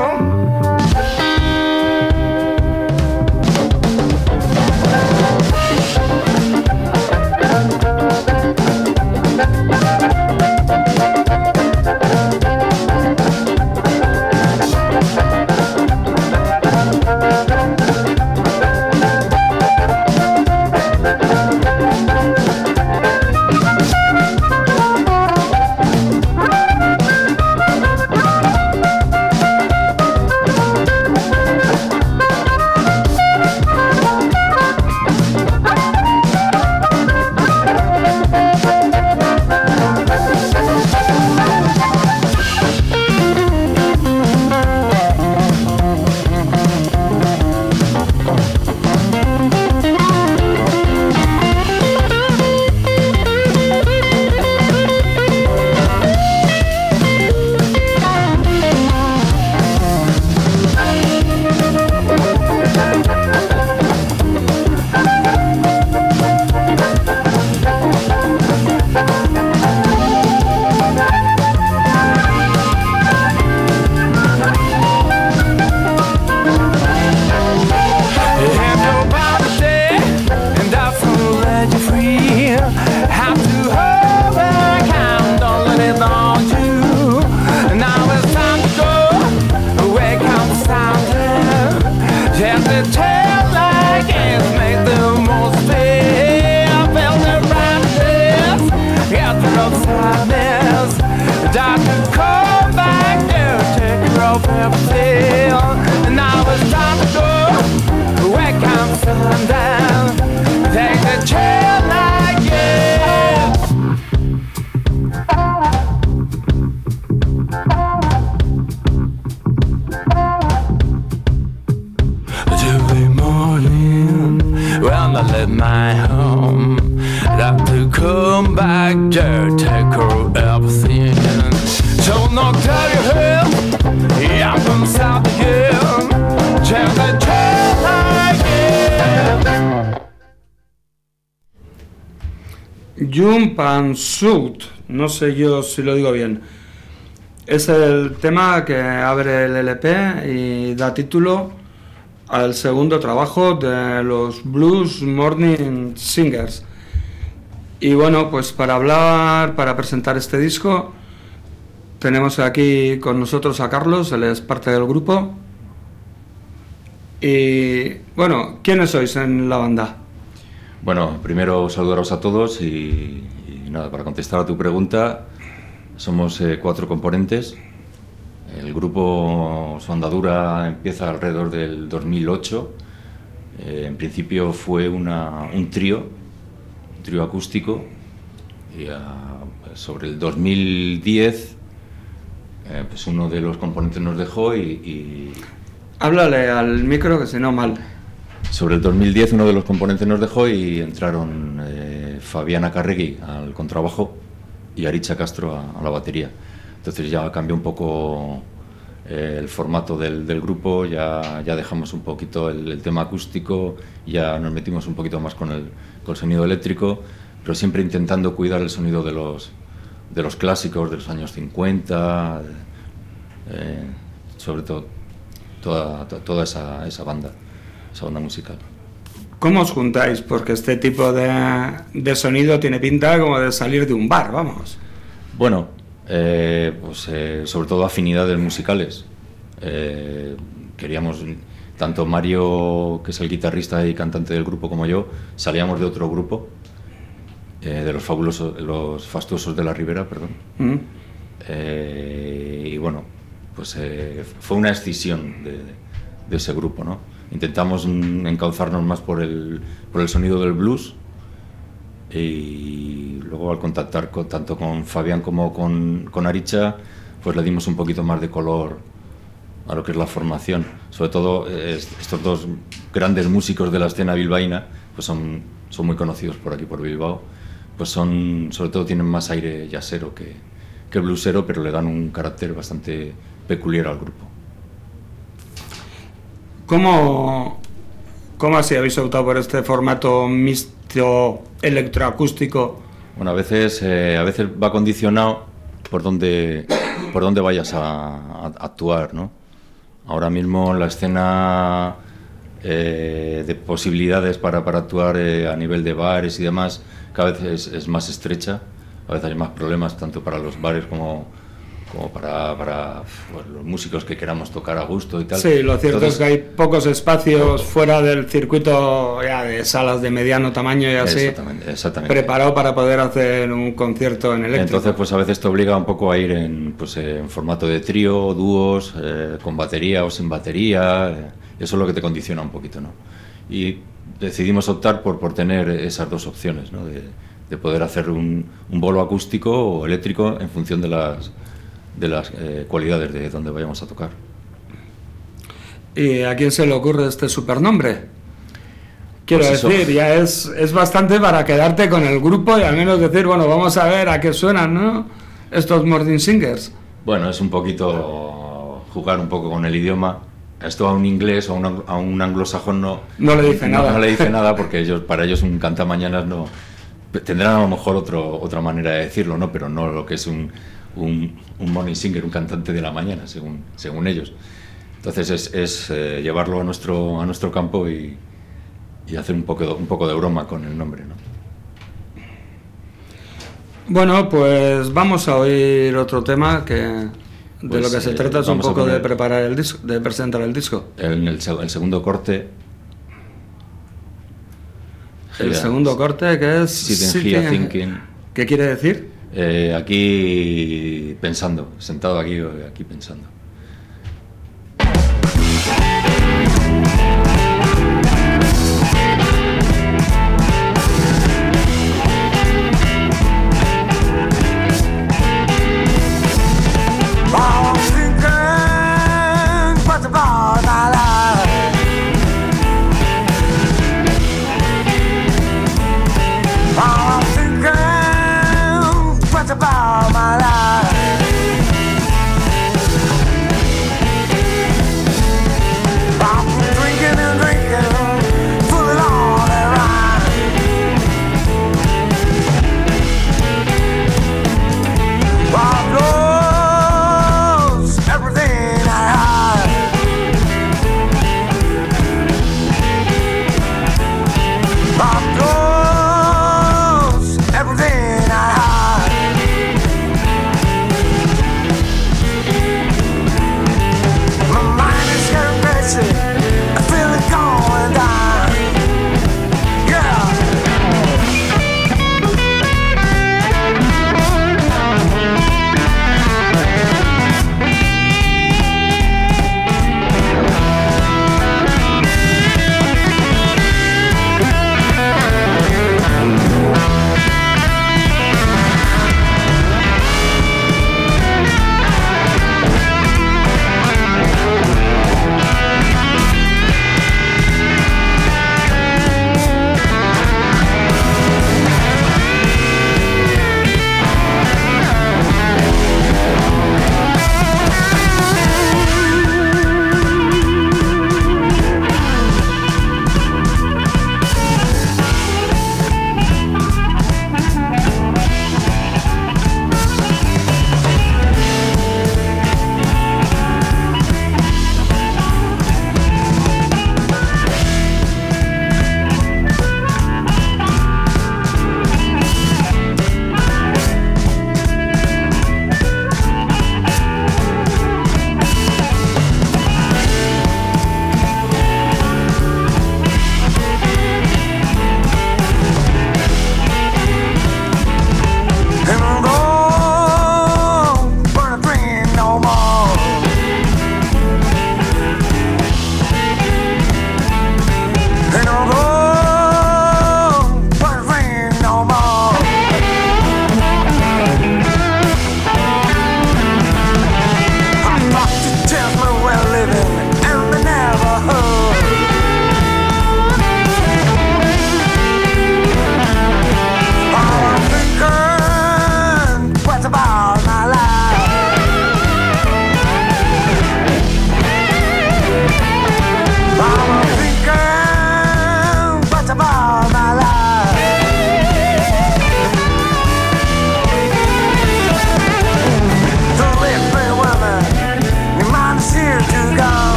Jump and Shoot, no sé yo si lo digo bien. Es el tema que abre el LP y da título al segundo trabajo de los Blues Morning Singers. Y bueno, pues para presentar este disco, tenemos aquí con nosotros a Carlos, él es parte del grupo. Y bueno, ¿quiénes sois en la banda? Bueno, primero saludaros a todos y nada, para contestar a tu pregunta, somos 4 componentes. El grupo, su andadura empieza alrededor del 2008. En principio fue un trío acústico. Y sobre el 2010, pues uno de los componentes nos dejó y... Háblale al micro, que si no mal. Sobre el 2010 uno de los componentes nos dejó y entraron Fabiana Carregui al contrabajo y Aritza Castro a la batería. Entonces ya cambió un poco el formato del grupo, ya dejamos un poquito el tema acústico, ya nos metimos un poquito más con el sonido eléctrico, pero siempre intentando cuidar el sonido de los clásicos de los años 50, sobre todo toda esa banda musical. ¿Cómo os juntáis? Porque este tipo de sonido tiene pinta como de salir de un bar, vamos. Bueno, pues sobre todo afinidades musicales. Queríamos, tanto Mario, que es el guitarrista y cantante del grupo, como yo, salíamos de otro grupo, de los Fastuosos de la Ribera, perdón. Y bueno, pues fue una escisión de ese grupo, ¿no? Intentamos encauzarnos más por el sonido del blues, y luego al contactar tanto con Fabián como con Aritxa, pues le dimos un poquito más de color a lo que es la formación. Sobre todo estos dos grandes músicos de la escena bilbaína, pues son muy conocidos por aquí, por Bilbao, pues sobre todo tienen más aire jazzero que bluesero, pero le dan un carácter bastante peculiar al grupo. ¿Cómo así habéis optado por este formato mixto electroacústico? Bueno, a veces va condicionado por dónde vayas a actuar, ¿no? Ahora mismo la escena de posibilidades para actuar a nivel de bares y demás cada vez es más estrecha. A veces hay más problemas tanto para los bares como para pues, los músicos que queramos tocar a gusto y tal. Sí, lo cierto es que hay pocos espacios fuera del circuito ya de salas de mediano tamaño y así, exactamente. Preparado para poder hacer un concierto en eléctrico. Entonces, pues a veces te obliga un poco a ir en formato de trío, dúos, con batería o sin batería. Eso es lo que te condiciona un poquito, ¿no? Y decidimos optar por tener esas dos opciones, ¿no? De poder hacer un bolo acústico o eléctrico en función de las cualidades de donde vayamos a tocar. ¿Y a quién se le ocurre este supernombre? Quiero Pues decir, ya es bastante para quedarte con el grupo y al menos decir, bueno, vamos a ver a qué suenan, ¿no? Estos Morning Singers. Bueno, es un poquito jugar un poco con el idioma. Esto a un inglés o a un anglosajón no le dice nada. No le dice nada porque para ellos un cantamañanas no... Tendrán a lo mejor otra manera de decirlo, ¿no? Pero no lo que es un morning singer, un cantante de la mañana, según ellos. Entonces es llevarlo a nuestro campo y hacer un poco de broma con el nombre, ¿no? Bueno, pues vamos a oír otro tema que de lo que se trata es un poco de preparar el disco, de presentar el disco. El segundo corte. El segundo corte, que es Sitting Here Thinking. ¿Qué quiere decir? Aquí pensando, sentado aquí pensando. About my life.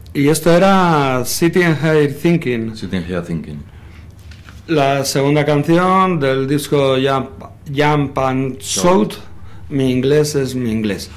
Y esto era Sitting Here Thinking, Sitting Here Thinking. la segunda canción del disco Jump and Shout. Mi inglés es mi inglés.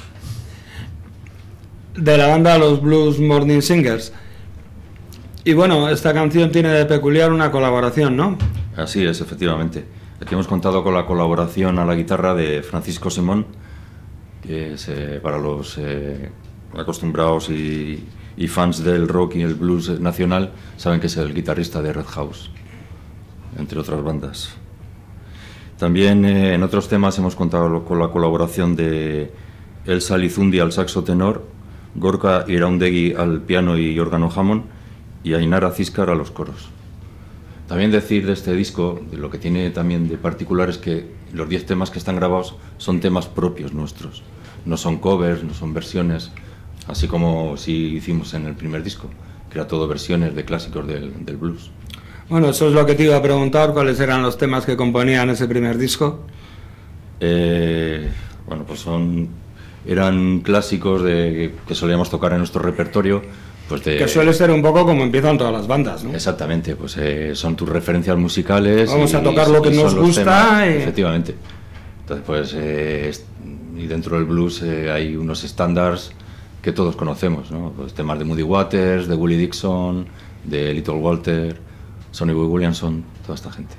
De la banda Los Blues Morning Singers. Y bueno, esta canción tiene de peculiar una colaboración, ¿no? Así es, efectivamente. Aquí hemos contado con la colaboración a la guitarra de Francisco Simón, que es para los acostumbrados y fans del rock y el blues nacional, saben que es el guitarrista de Red House, entre otras bandas. También en otros temas hemos contado con la colaboración de Elsa Lizundi al saxo tenor, Gorka Iraundegui al piano y órgano Hammond y Ainara Císcar a los coros. También decir de este disco, de lo que tiene también de particular es que los 10 temas que están grabados son temas propios nuestros, no son covers, no son versiones, así como sí hicimos en el primer disco, que era todo versiones de clásicos del blues. Bueno, eso es lo que te iba a preguntar, ¿cuáles eran los temas que componían ese primer disco? Bueno, pues eran clásicos que solíamos tocar en nuestro repertorio. Pues que suele ser un poco como empiezan todas las bandas, ¿no? Exactamente, pues son tus referencias musicales. Vamos a tocar lo que nos gusta. Efectivamente. Entonces, pues, y dentro del blues hay unos estándares que todos conocemos, ¿no? Pues temas de Muddy Waters, de Willie Dixon, de Little Walter, Sonny Boy Williamson, toda esta gente.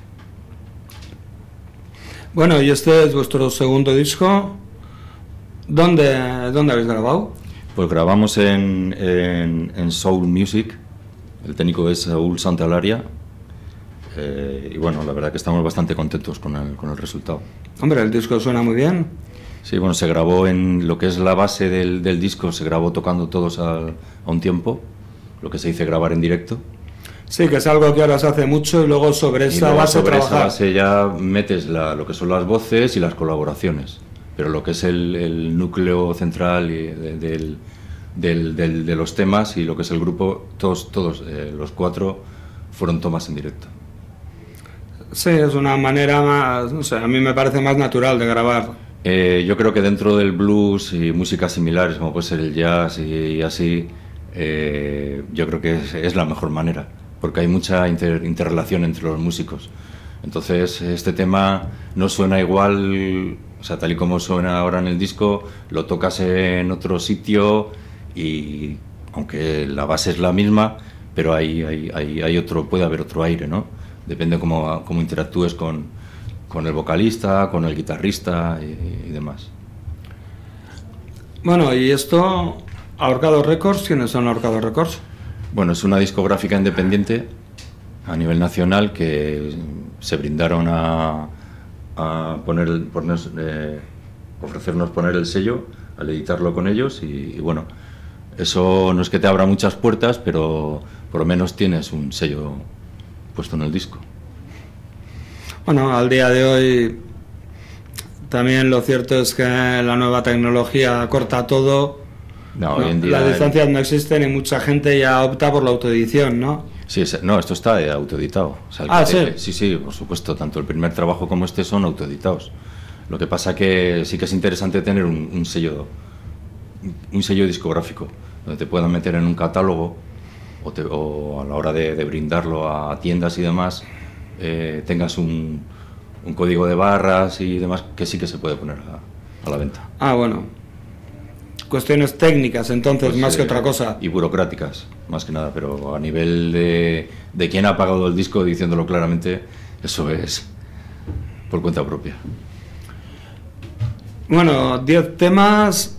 Bueno, y este es vuestro segundo disco. ¿Dónde habéis grabado? Pues grabamos en Soul Music, el técnico es Saúl Santalaria, y bueno, la verdad que estamos bastante contentos con el resultado. Hombre, el disco suena muy bien. Sí, bueno, se grabó en lo que es la base del disco, se grabó tocando todos a un tiempo, lo que se dice grabar en directo. Sí, que es algo que ahora se hace mucho y luego sobre esa base sobre trabajar. Esa base ya metes lo que son las voces y las colaboraciones. Pero lo que es el núcleo central de los temas y lo que es el grupo, todos los 4 fueron tomas en directo. Sí, es una manera más, no sé, a mí me parece más natural de grabar. Yo creo que dentro del blues y músicas similares, como puede ser el jazz y así, yo creo que es la mejor manera, porque hay mucha interrelación entre los músicos. Entonces, este tema no suena igual. O sea, tal y como suena ahora en el disco, lo tocas en otro sitio y aunque la base es la misma, pero puede haber otro aire, ¿no? Depende cómo interactúes con el vocalista, con el guitarrista y demás. Bueno, y esto, Ahorcado Records, ¿quiénes son Ahorcado Records? Bueno, es una discográfica independiente a nivel nacional que se brindaron a ofrecernos poner el sello al editarlo con ellos y bueno, eso no es que te abra muchas puertas, pero por lo menos tienes un sello puesto en el disco. Bueno, al día de hoy también lo cierto es que la nueva tecnología corta todo. No, hoy en día las distancias no existen y mucha gente ya opta por la autoedición, ¿no? Sí, no, esto está autoeditado. O sea, sí, por supuesto, tanto el primer trabajo como este son autoeditados. Lo que pasa que sí que es interesante tener un sello discográfico, donde te puedan meter en un catálogo o a la hora de brindarlo a tiendas y demás, tengas un código de barras y demás que sí que se puede poner a la venta. Ah, bueno. Cuestiones técnicas, entonces, pues, más que otra cosa. Y burocráticas, más que nada, pero a nivel de quién ha pagado el disco, diciéndolo claramente, eso es por cuenta propia. Bueno, 10 temas,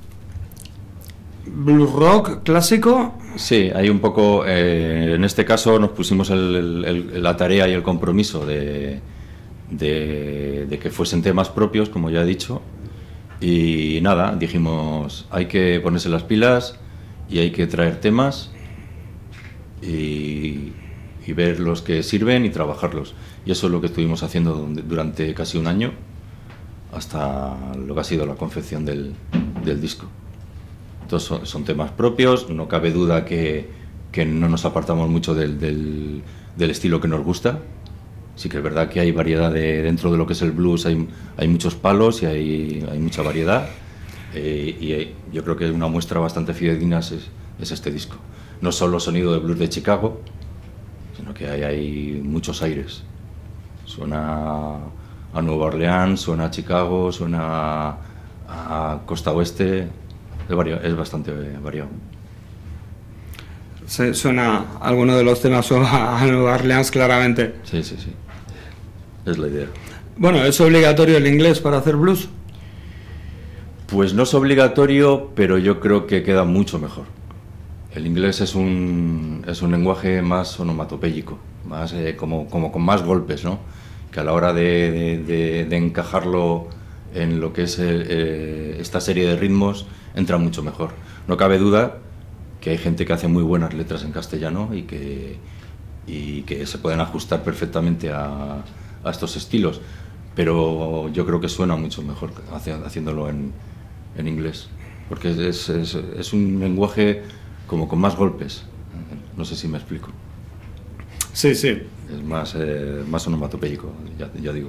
blues rock clásico. Sí, hay un poco, en este caso nos pusimos la tarea y el compromiso de que fuesen temas propios, como ya he dicho. Y nada, dijimos, hay que ponerse las pilas y hay que traer temas y ver los que sirven y trabajarlos. Y eso es lo que estuvimos haciendo durante casi un año, hasta lo que ha sido la confección del disco. Entonces son temas propios, no cabe duda que no nos apartamos mucho del estilo que nos gusta. Sí que es verdad que hay variedad dentro de lo que es el blues, hay muchos palos y hay mucha variedad, y yo creo que una muestra bastante fidedigna es este disco. no solo sonido de blues de Chicago, sino que hay muchos aires. Suena a Nueva Orleans, suena a Chicago, suena a Costa Oeste, es bastante variado. Suena alguno de los temas a Nueva Orleans claramente. Sí, es la idea. Bueno, ¿es obligatorio el inglés para hacer blues? Pues no es obligatorio, pero yo creo que queda mucho mejor. El inglés es un lenguaje más onomatopéyico, más como con más golpes, ¿no? Que a la hora de encajarlo en lo que es esta serie de ritmos entra mucho mejor. No cabe duda que hay gente que hace muy buenas letras en castellano y que se pueden ajustar perfectamente a estos estilos, pero yo creo que suena mucho mejor haciéndolo en inglés, porque es un lenguaje como con más golpes. No sé si me explico. Sí. Es más onomatopéyico, ya digo.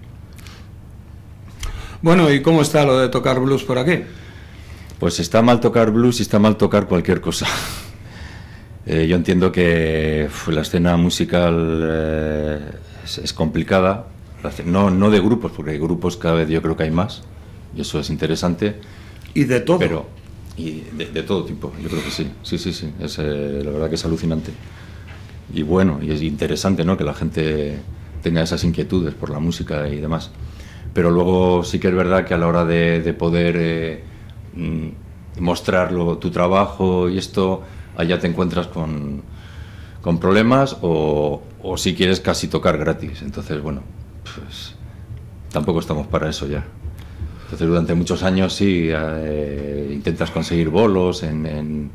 Bueno, ¿y cómo está lo de tocar blues por aquí? Pues está mal tocar blues y está mal tocar cualquier cosa. Yo entiendo que la escena musical es complicada, no de grupos, porque hay grupos cada vez yo creo que hay más, y eso es interesante. ¿Y de todo? Pero, y de todo tipo, yo creo que sí. La verdad que es alucinante. Y bueno, y es interesante, ¿no?, que la gente tenga esas inquietudes por la música y demás. Pero luego sí que es verdad que a la hora de poder mostrar tu trabajo y esto, allá te encuentras con problemas o si quieres casi tocar gratis. Entonces, bueno, pues tampoco estamos para eso ya. Entonces durante muchos años sí intentas conseguir bolos en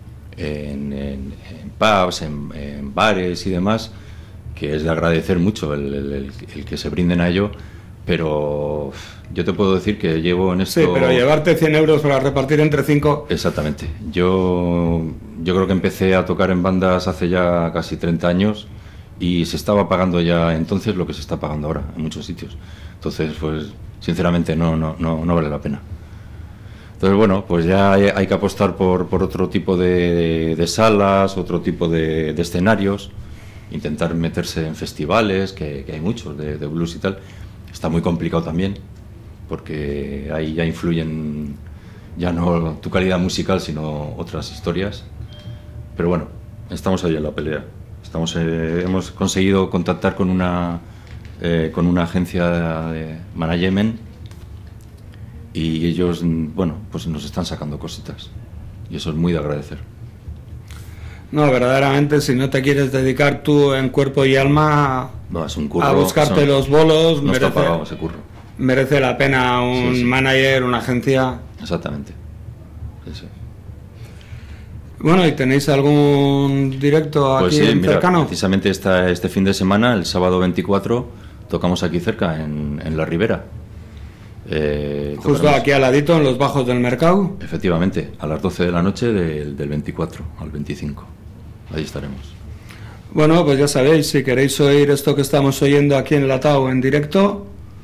pubs, en bares y demás, que es de agradecer mucho el que se brinden a ello, pero yo te puedo decir que llevo en esto... Sí, pero llevarte 100 euros para repartir entre 5... Exactamente. Yo creo que empecé a tocar en bandas hace ya casi 30 años y se estaba pagando ya entonces lo que se está pagando ahora en muchos sitios. Entonces, pues sinceramente no vale la pena. Entonces, bueno, pues ya hay que apostar por otro tipo de salas, otro tipo de escenarios, intentar meterse en festivales, que hay muchos de blues y tal. Está muy complicado también, porque ahí ya influyen ya no tu calidad musical, sino otras historias. Pero bueno, estamos ahí en la pelea. Hemos conseguido contactar con una agencia de management y ellos, bueno, pues nos están sacando cositas y eso es muy de agradecer. No, verdaderamente, si no te quieres dedicar tú en cuerpo y alma es un curro, a buscarte los bolos, no está pagado ese curro. Merece la pena un manager, una agencia. Exactamente. Sí. Bueno, ¿y tenéis algún directo aquí cercano? Precisamente este fin de semana, el sábado 24, tocamos aquí cerca, en La Ribera. Justo aquí al ladito, en los bajos del mercado. Efectivamente, a las 12 de la noche del 24 al 25. Ahí estaremos. Bueno, pues ya sabéis, si queréis oír esto que estamos oyendo aquí en Latao en directo,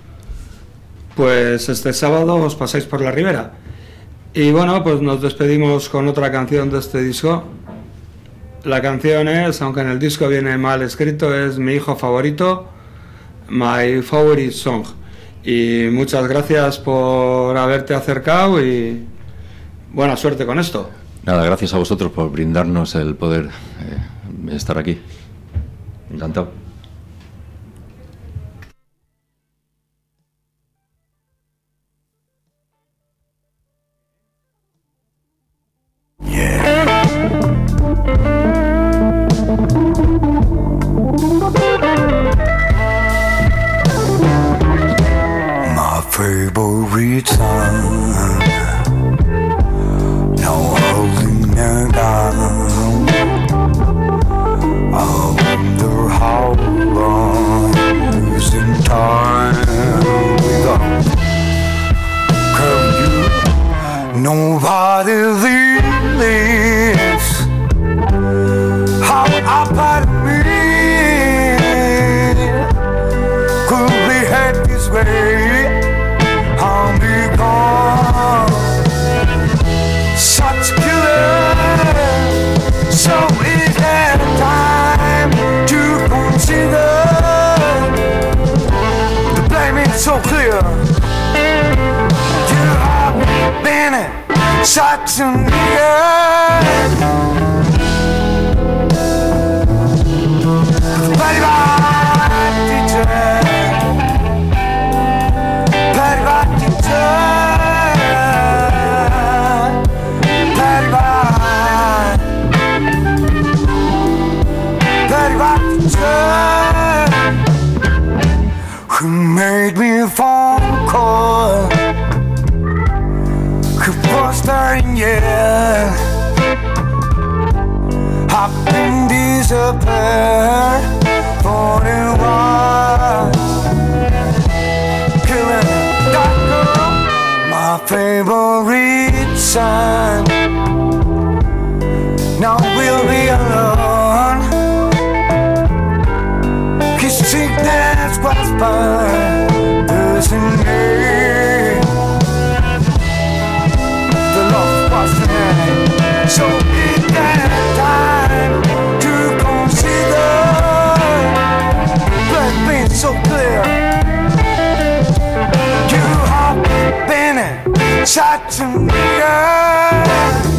pues este sábado os pasáis por La Ribera. Y bueno, pues nos despedimos con otra canción de este disco. La canción es, aunque en el disco viene mal escrito, es Mi hijo favorito, My Favorite Song. Y muchas gracias por haberte acercado y buena suerte con esto. Nada, gracias a vosotros por brindarnos el poder estar aquí. Encantado. Favorite song, no holding her down. I wonder how long losing time without you. Nobody lives how apart me could be had this way. I'll be gone. Such killer, so shot to the earth. Who made me a phone call? Who was starting yet? I've been disappeared for a while. Killing that girl, my favorite son. Now we'll be alone. His sickness was fine, doesn't mean the love was the name. So it had time to consider, but been so clear. You have been shot to me.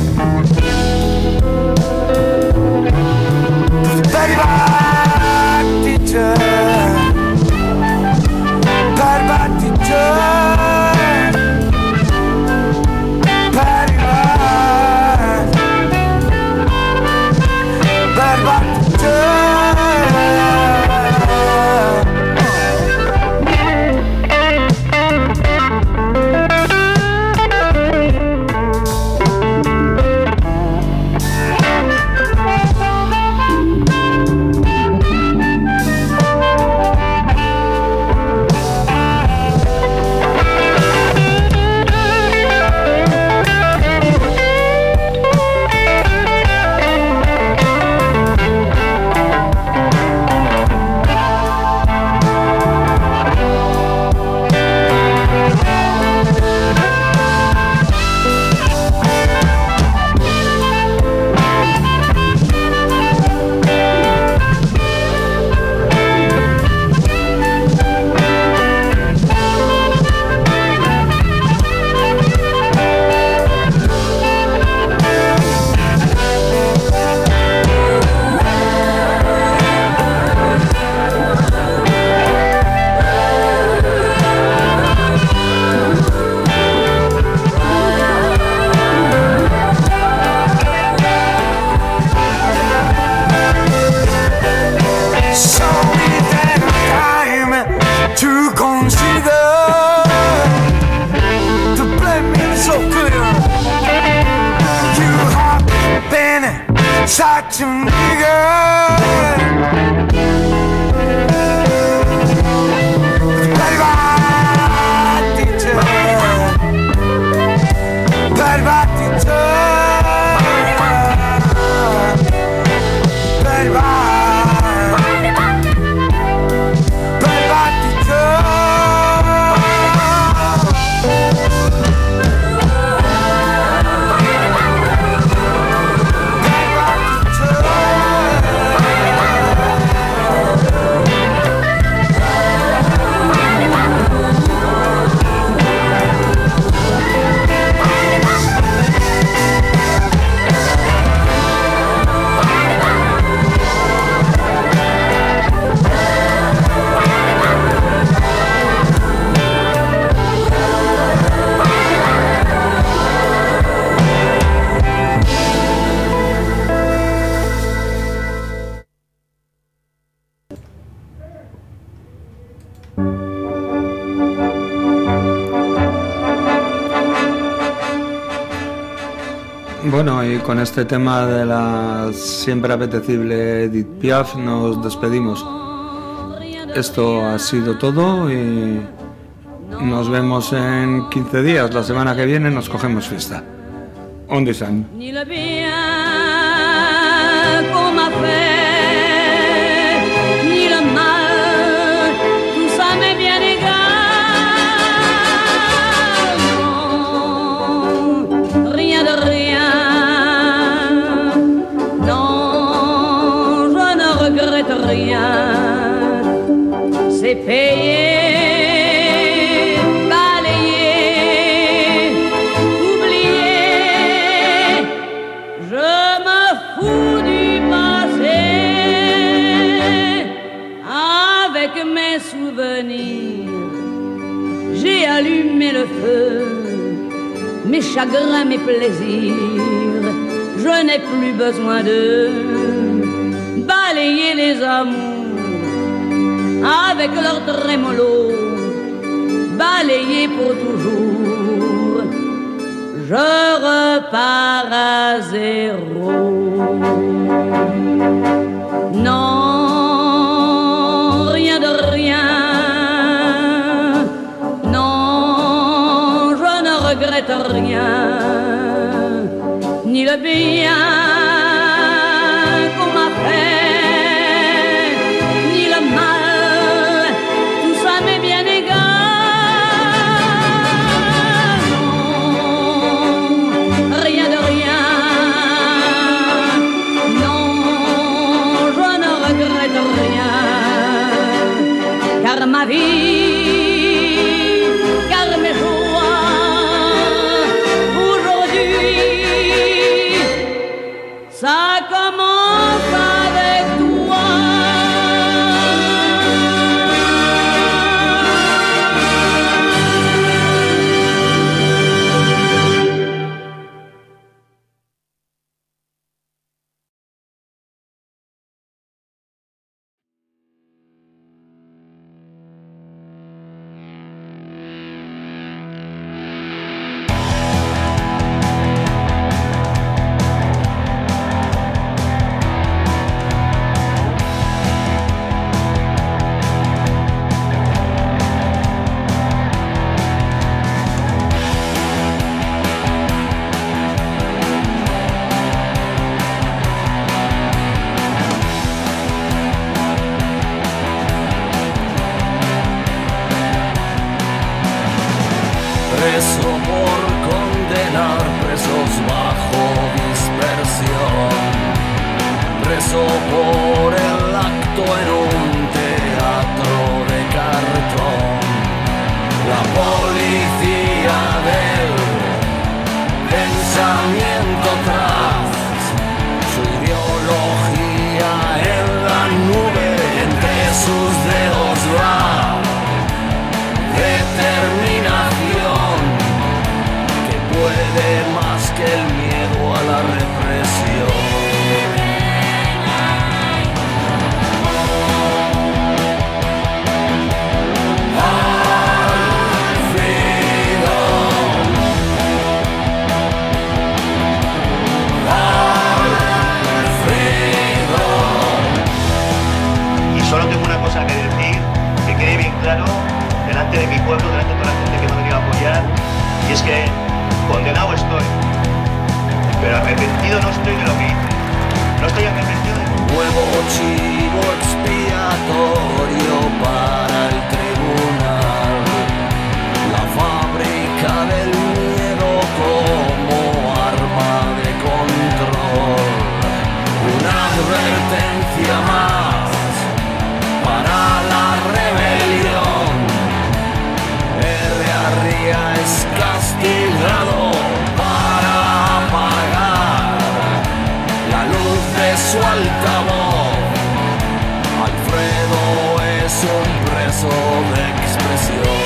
Such a nigga. Bueno, y con este tema de la siempre apetecible Edith Piaf nos despedimos. Esto ha sido todo y nos vemos en 15 días. La semana que viene nos cogemos fiesta. On descend. Ni le bien qu'on m'a fait, ni le mal, tout ça m'est bien égal. Non, rien de rien. Non, je ne regrette rien. C'est payé. Balayé, oublié. mes chagrins, mes plaisirs, je n'ai plus besoin de balayer les amours avec leur trémolo, balayer pour toujours, je repars à zéro. Non, rien de rien, non, je ne regrette rien, ni le bien qu'on m'a fait, ni le mal, tout ça m'est bien égal. Non, rien de rien, non, je ne regrette rien, car ma vie, car mes joies, aujourd'hui, ça commence avec toi. Preso por condenar, presos bajo dispersión, preso por el acto en un teatro de cartón. La policía del pensamiento tras su ideología en la nube, entre sus dedos va determinación que puede más que el miedo a la represión. Y solo tengo una cosa que decir, que quede bien claro delante de mi pueblo, delante de toda la gente que me ha venido a apoyar, y es que condenado estoy, pero arrepentido no estoy de lo que hice. No estoy arrepentido de nada. Nuevo chivo expiatorio para el tribunal, la fábrica del miedo como arma de control, una advertencia más para la rebelión. R.A. es castigado para apagar la luz de su altavoz. Alfredo es un preso de expresión.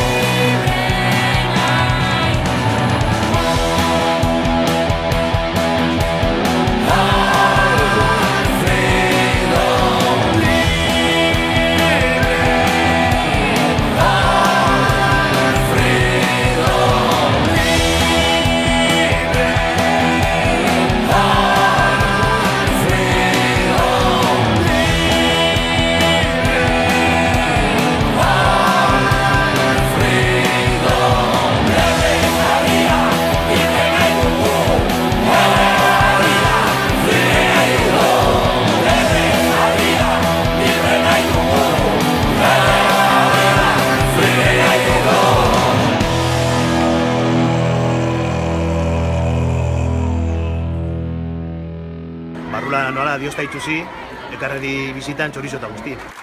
Barrula nola, diosta itxusi, ekarredi bizitan txorizo eta guzti.